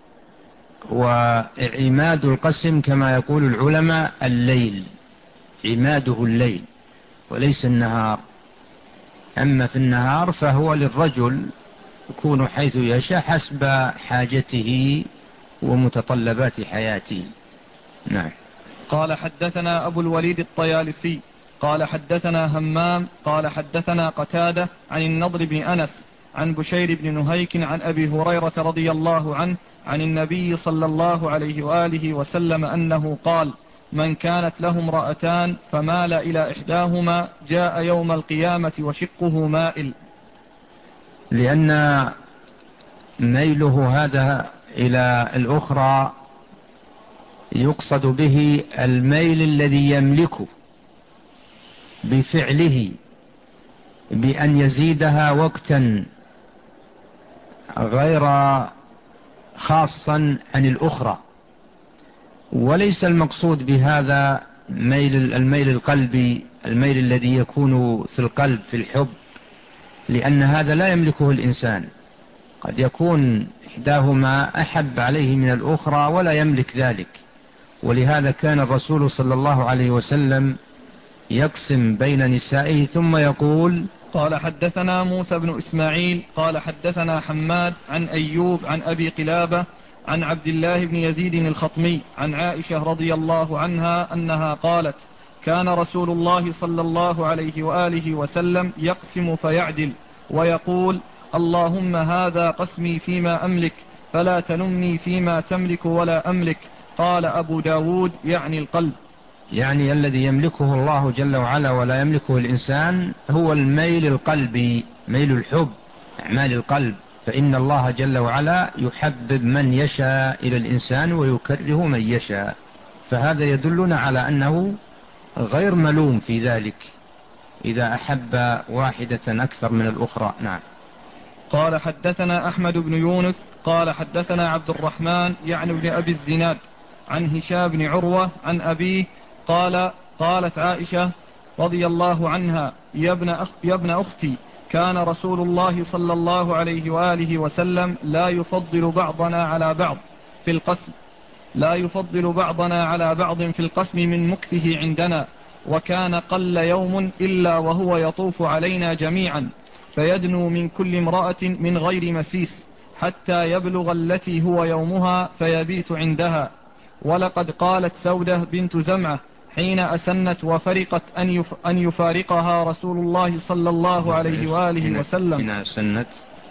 وعماد القسم كما يقول العلماء الليل، عماده الليل وليس النهار. أما في النهار فهو للرجل يكون حيث يشاء حسب حاجته ومتطلبات حياته. نعم. قال حدثنا أبو الوليد الطيالسي قال حدثنا همام قال حدثنا قتادة عن النضر بن أنس عن بشير بن نهيك عن أبي هريرة رضي الله عنه عن النبي صلى الله عليه وآله وسلم أنه قال: من كانت له امرأتان فمال إلى إحداهما جاء يوم القيامة وشقه مائل. لأن ميله هذا إلى الأخرى يقصد به الميل الذي يملكه بفعله، بأن يزيدها وقتا غير خاصا عن الأخرى، وليس المقصود بهذا ميل الميل القلبي، الميل الذي يكون في القلب في الحب، لأن هذا لا يملكه الإنسان. قد يكون إحداهما أحب عليه من الأخرى ولا يملك ذلك، ولهذا كان الرسول صلى الله عليه وسلم يقسم بين نسائه ثم يقول: قال حدثنا موسى بن إسماعيل قال حدثنا حماد عن أيوب عن أبي قلابة عن عبد الله بن يزيد الخطمي عن عائشة رضي الله عنها أنها قالت: كان رسول الله صلى الله عليه وآله وسلم يقسم فيعدل ويقول: اللهم هذا قسمي فيما أملك فلا تلمني فيما تملك ولا أملك. قال أبو داود يعني القلب، يعني الذي يملكه الله جل وعلا ولا يملكه الإنسان هو الميل القلبي، ميل الحب، أعمال القلب. فإن الله جل وعلا يحبب من يشاء إلى الإنسان ويكره من يشاء، فهذا يدلنا على أنه غير ملوم في ذلك إذا أحب واحدة أكثر من الأخرى. نعم. قال حدثنا أحمد بن يونس قال حدثنا عبد الرحمن يعني بن أبي الزناد عن هشام بن عروة عن أبيه قال: قالت عائشة رضي الله عنها: يا ابن, أخ يا ابن أختي، كان رسول الله صلى الله عليه وآله وسلم لا يفضل بعضنا على بعض في القسم لا يفضل بعضنا على بعض في القسم من مكثه عندنا، وكان قل يوم إلا وهو يطوف علينا جميعا فيدنو من كل امرأة من غير مسيس حتى يبلغ التي هو يومها فيبيت عندها. ولقد قالت سودة بنت زمعة حين أسنت وفرقت أن, يف أن يفارقها رسول الله صلى الله عليه وآله وسلم حين أسنت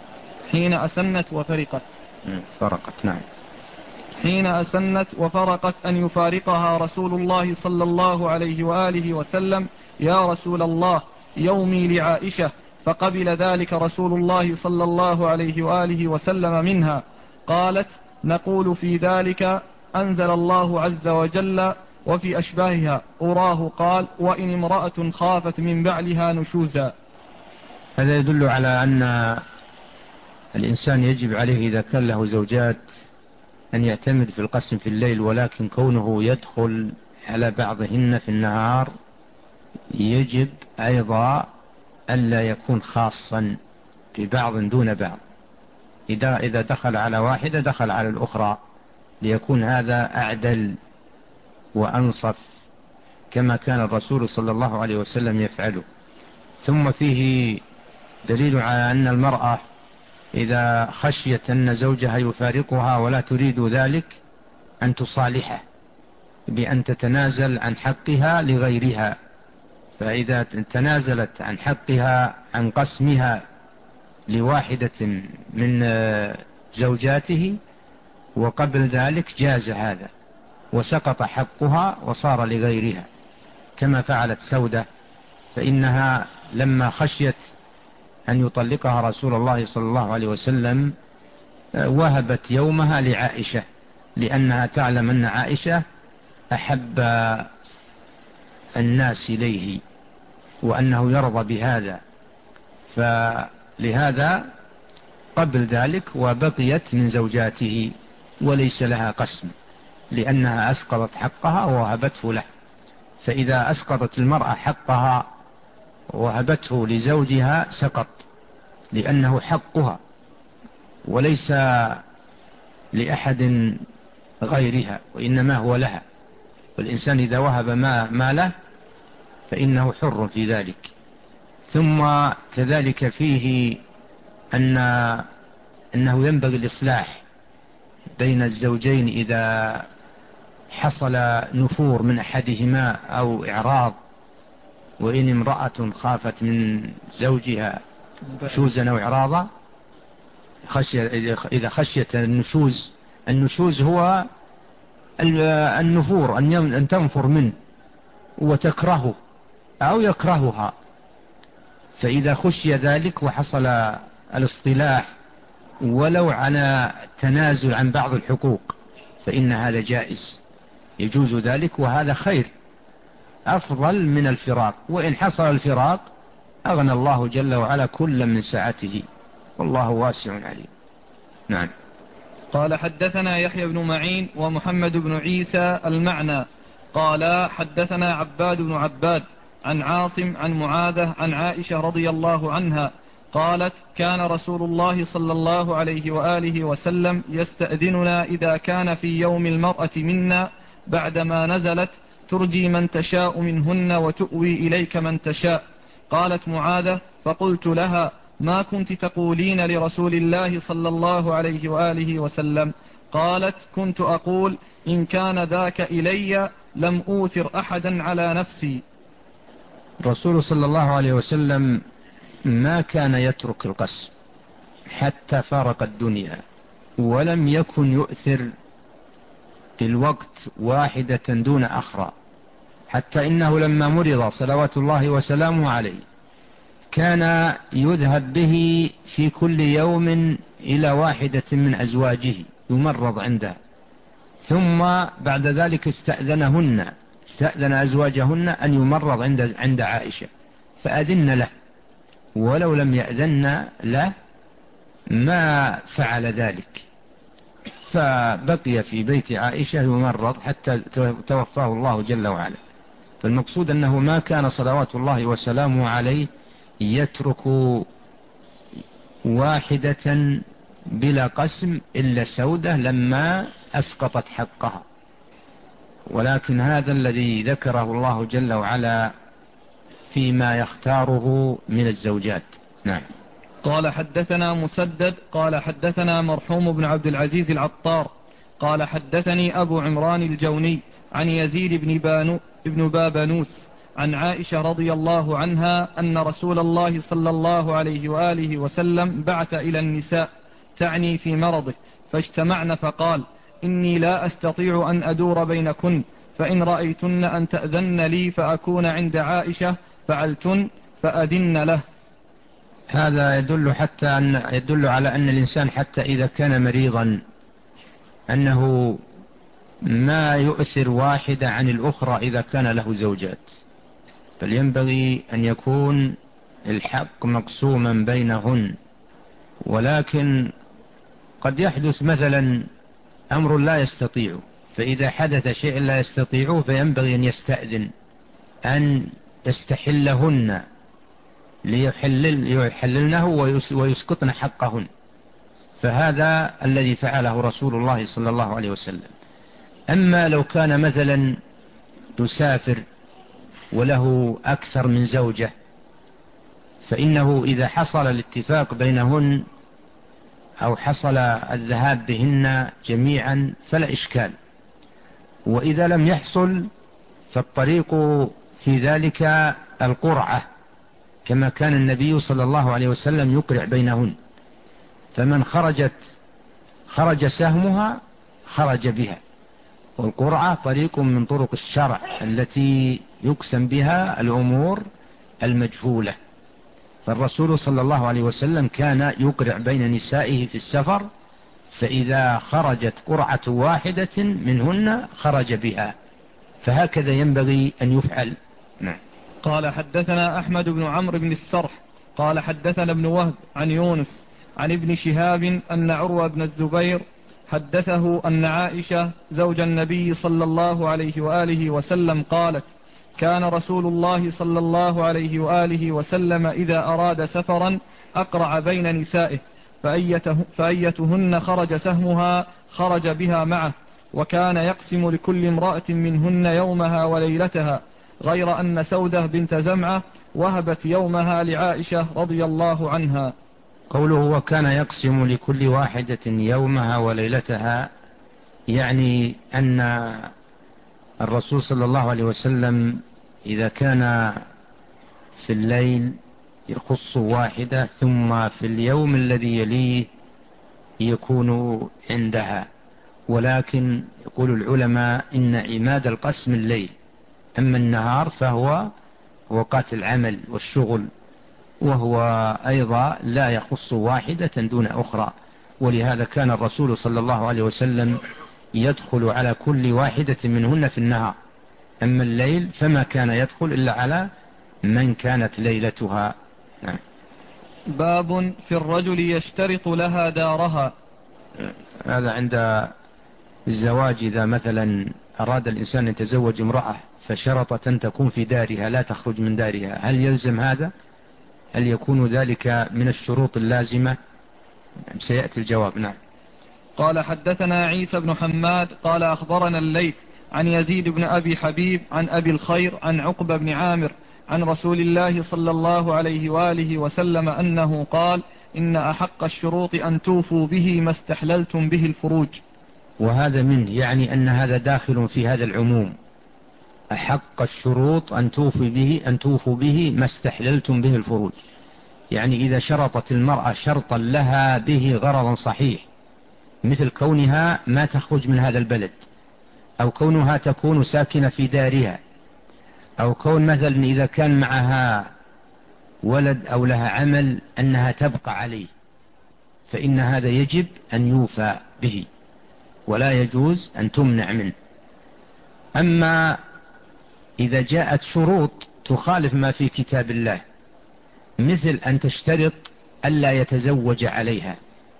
حين أسنت وفرقت فرقت نعم حين أسنت وفرقت أن يفارقها رسول الله صلى الله عليه وآله وسلم: يا رسول الله، يومي لعائشة. فقبل ذلك رسول الله صلى الله عليه وآله وسلم منها. قالت: نقول في ذلك أنزل الله عز وجل وفي أشباهها. أراه قال: وإن امرأة خافت من بعلها نشوزا. هذا يدل على أن الإنسان يجب عليه إذا كان له زوجات أن يعتمد في القسم في الليل، ولكن كونه يدخل على بعضهن في النهار يجب أيضا ألا يكون خاصا ببعض دون بعض. إذا, إذا دخل على واحدة دخل على الأخرى، ليكون هذا أعدل وأنصف كما كان الرسول صلى الله عليه وسلم يفعله. ثم فيه دليل على أن المرأة إذا خشيت أن زوجها يفارقها ولا تريد ذلك أن تصالحه بأن تتنازل عن حقها لغيرها، فإذا تنازلت عن حقها عن قسمها لواحدة من زوجاته وقبل ذلك جاز هذا وسقط حقها وصار لغيرها، كما فعلت سودة، فإنها لما خشيت أن يطلقها رسول الله صلى الله عليه وسلم وهبت يومها لعائشة، لأنها تعلم أن عائشة أحب الناس إليه وأنه يرضى بهذا، فلهذا قبل ذلك وبقيت من زوجاته وليس لها قسم، لأنها أسقطت حقها ووهبته له. فإذا أسقطت المرأة حقها ووهبته لزوجها سقط، لأنه حقها وليس لأحد غيرها، وإنما هو لها. والإنسان إذا وهب ما, ما له فإنه حر في ذلك. ثم كذلك فيه أن أنه ينبغي الإصلاح بين الزوجين إذا حصل نفور من أحدهما أو إعراض، وإن امرأة خافت من زوجها نشوزا أو إعراضا خشية، إذا خشيت النشوز، النشوز هو النفور، أن تنفر منه وتكرهه أو يكرهها، فإذا خشي ذلك وحصل الاصطلاح ولو على تنازل عن بعض الحقوق فإن هذا جائز، يجوز ذلك، وهذا خير أفضل من الفراق. وإن حصل الفراق أغنى الله جل وعلا كل من سعته، والله واسع عليم. نعم. قال حدثنا يحيى بن معين ومحمد بن عيسى المعنى قال حدثنا عباد بن عباد عن عاصم عن معاذة عن عائشة رضي الله عنها قالت كان رسول الله صلى الله عليه وآله وسلم يستأذننا إذا كان في يوم المرأة منا بعدما نزلت ترجي من تشاء منهن وتؤوي إليك من تشاء. قالت معاذة فقلت لها ما كنت تقولين لرسول الله صلى الله عليه وآله وسلم؟ قالت كنت أقول إن كان ذاك إلي لم أوثر أحدا على نفسي. الرسول صلى الله عليه وسلم ما كان يترك القسم حتى فارق الدنيا، ولم يكن يؤثر الوقت واحدة دون أخرى، حتى إنه لما مرض صلوات الله وسلامه عليه كان يذهب به في كل يوم إلى واحدة من أزواجه يمرض عندها، ثم بعد ذلك استأذنهن استأذن أزواجهن أن يمرض عند عند عائشة فأذن له، ولو لم يأذن له ما فعل ذلك، فبقي في بيت عائشة يمرض حتى توفاه الله جل وعلا. فالمقصود أنه ما كان صلوات الله وسلامه عليه يترك واحدة بلا قسم إلا سودة لما أسقطت حقها، ولكن هذا الذي ذكره الله جل وعلا فيما يختاره من الزوجات. نعم. قال حدثنا مسدد قال حدثنا مرحوم بن عبد العزيز العطار قال حدثني أبو عمران الجوني عن يزيد بن, بانو بن بابنوس عن عائشة رضي الله عنها أن رسول الله صلى الله عليه وآله وسلم بعث إلى النساء تعني في مرضه فاجتمعن فقال إني لا أستطيع أن أدور بينكن، فإن رأيتن أن تأذن لي فأكون عند عائشة فعلتن فأذن له. هذا يدل حتى أن يدل على أن الإنسان حتى إذا كان مريضا أنه ما يؤثر واحدة عن الأخرى إذا كان له زوجات، بل ينبغي أن يكون الحق مقسوما بينهن. ولكن قد يحدث مثلا أمر لا يستطيع، فإذا حدث شيء لا يستطيعه فينبغي أن يستأذن أن يستحلهن ليحلل يحللنه ويسقطن حقهن، فهذا الذي فعله رسول الله صلى الله عليه وسلم. أما لو كان مثلا تسافر وله أكثر من زوجة فإنه إذا حصل الاتفاق بينهن أو حصل الذهاب بهن جميعا فلا إشكال، وإذا لم يحصل فالطريق في ذلك القرعة، كما كان النبي صلى الله عليه وسلم يقرع بينهن، فمن خرجت خرج سهمها خرج بها، والقرعة طريق من طرق الشرع التي يقسم بها الأمور المجهولة. فالرسول صلى الله عليه وسلم كان يقرع بين نسائه في السفر، فإذا خرجت قرعة واحدة منهن خرج بها، فهكذا ينبغي أن يفعل نعم. قال حدثنا أحمد بن عمرو بن السرح قال حدثنا ابن وهب عن يونس عن ابن شهاب أن عروة بن الزبير حدثه أن عائشة زوج النبي صلى الله عليه وآله وسلم قالت: كان رسول الله صلى الله عليه وآله وسلم إذا أراد سفرا أقرع بين نسائه، فأيته فأيتهن خرج سهمها خرج بها معه، وكان يقسم لكل امرأة منهن يومها وليلتها، غير أن سودة بنت زمعة وهبت يومها لعائشة رضي الله عنها. قوله وكان يقسم لكل واحدة يومها وليلتها، يعني أن الرسول صلى الله عليه وسلم إذا كان في الليل يخص واحدة، ثم في اليوم الذي يليه يكون عندها. ولكن يقول العلماء إن عماد القسم الليل، أما النهار فهو وقت العمل والشغل، وهو أيضا لا يخص واحدة دون أخرى. ولهذا كان الرسول صلى الله عليه وسلم يدخل على كل واحدة منهن في النهار، أما الليل فما كان يدخل إلا على من كانت ليلتها. نعم. باب في الرجل يشترط لها دارها. هذا عند الزواج، إذا مثلا أراد الإنسان أن يتزوج امرأة فشرطت أن تكون في دارها لا تخرج من دارها، هل يلزم هذا؟ هل يكون ذلك من الشروط اللازمة؟ سيأتي الجواب. نعم. قال حدثنا عيسى بن حماد قال أخبرنا الليث عن يزيد بن أبي حبيب عن أبي الخير عن عقبة بن عامر عن رسول الله صلى الله عليه وآله وسلم أنه قال: إن أحق الشروط أن توفوا به ما استحللتم به الفروج. وهذا منه، يعني أن هذا داخل في هذا العموم. أحق الشروط أن توفوا به أن توفوا به ما استحللتم به الفروج، يعني إذا شرطت المرأة شرطا لها به غرضا صحيح، مثل كونها ما تخرج من هذا البلد، أو كونها تكون ساكنة في دارها، أو كون مثلا إذا كان معها ولد أو لها عمل أنها تبقى عليه، فإن هذا يجب أن يوفى به ولا يجوز أن تمنع منه. أما إذا جاءت شروط تخالف ما في كتاب الله، مثل أن تشترط ألا يتزوج عليها،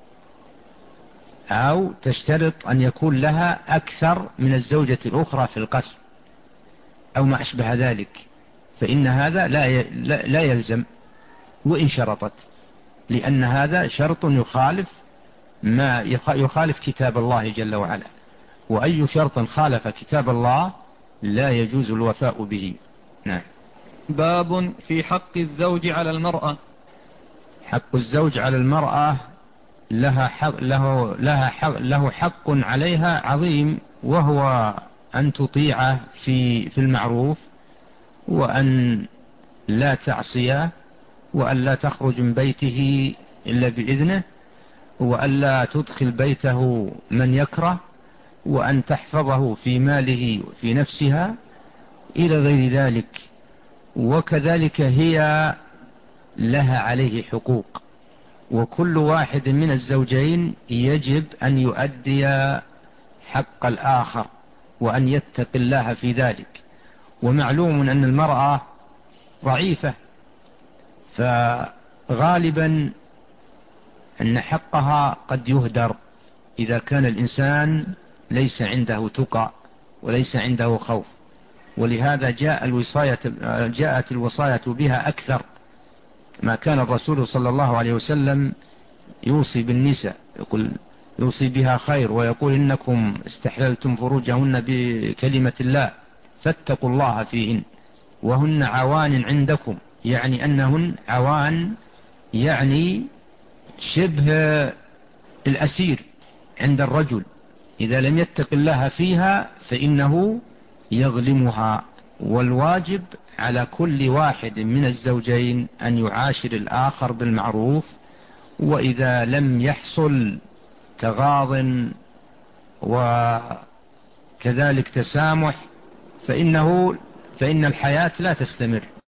أو تشترط أن يكون لها أكثر من الزوجة الأخرى في القسم، أو ما أشبه ذلك، فإن هذا لا لا يلزم وإن شرطت، لأن هذا شرط يخالف ما يخالف كتاب الله جل وعلا، وأي شرط خالف كتاب الله لا يجوز الوفاء به. نعم. باب في حق الزوج على المرأة. حق الزوج على المرأة لها حق له لها حق له حق عليها عظيم، وهو أن تطيعه في في المعروف، وأن لا تعصيه، وأن لا تخرج من بيته إلا بإذنه، وأن لا تدخل بيته من يكره، وأن تحفظه في ماله وفي نفسها إلى غير ذلك. وكذلك هي لها عليه حقوق، وكل واحد من الزوجين يجب أن يؤدي حق الآخر وأن يتقي الله في ذلك. ومعلوم أن المرأة ضعيفة، فغالبا أن حقها قد يهدر إذا كان الإنسان ليس عنده تقى وليس عنده خوف. ولهذا جاء الوصاية جاءت الوصاية بها أكثر، ما كان الرسول صلى الله عليه وسلم يوصي بالنساء، يقول يوصي بها خير، ويقول إنكم استحللتم فروجهن بكلمة الله فاتقوا الله فيهن وهن عوان عندكم، يعني أنهن عوان، يعني شبه الأسير عند الرجل، إذا لم يتق الله فيها فإنه يظلمها. والواجب على كل واحد من الزوجين أن يعاشر الآخر بالمعروف، وإذا لم يحصل تغاض وكذلك تسامح فإنه فإن الحياة لا تستمر.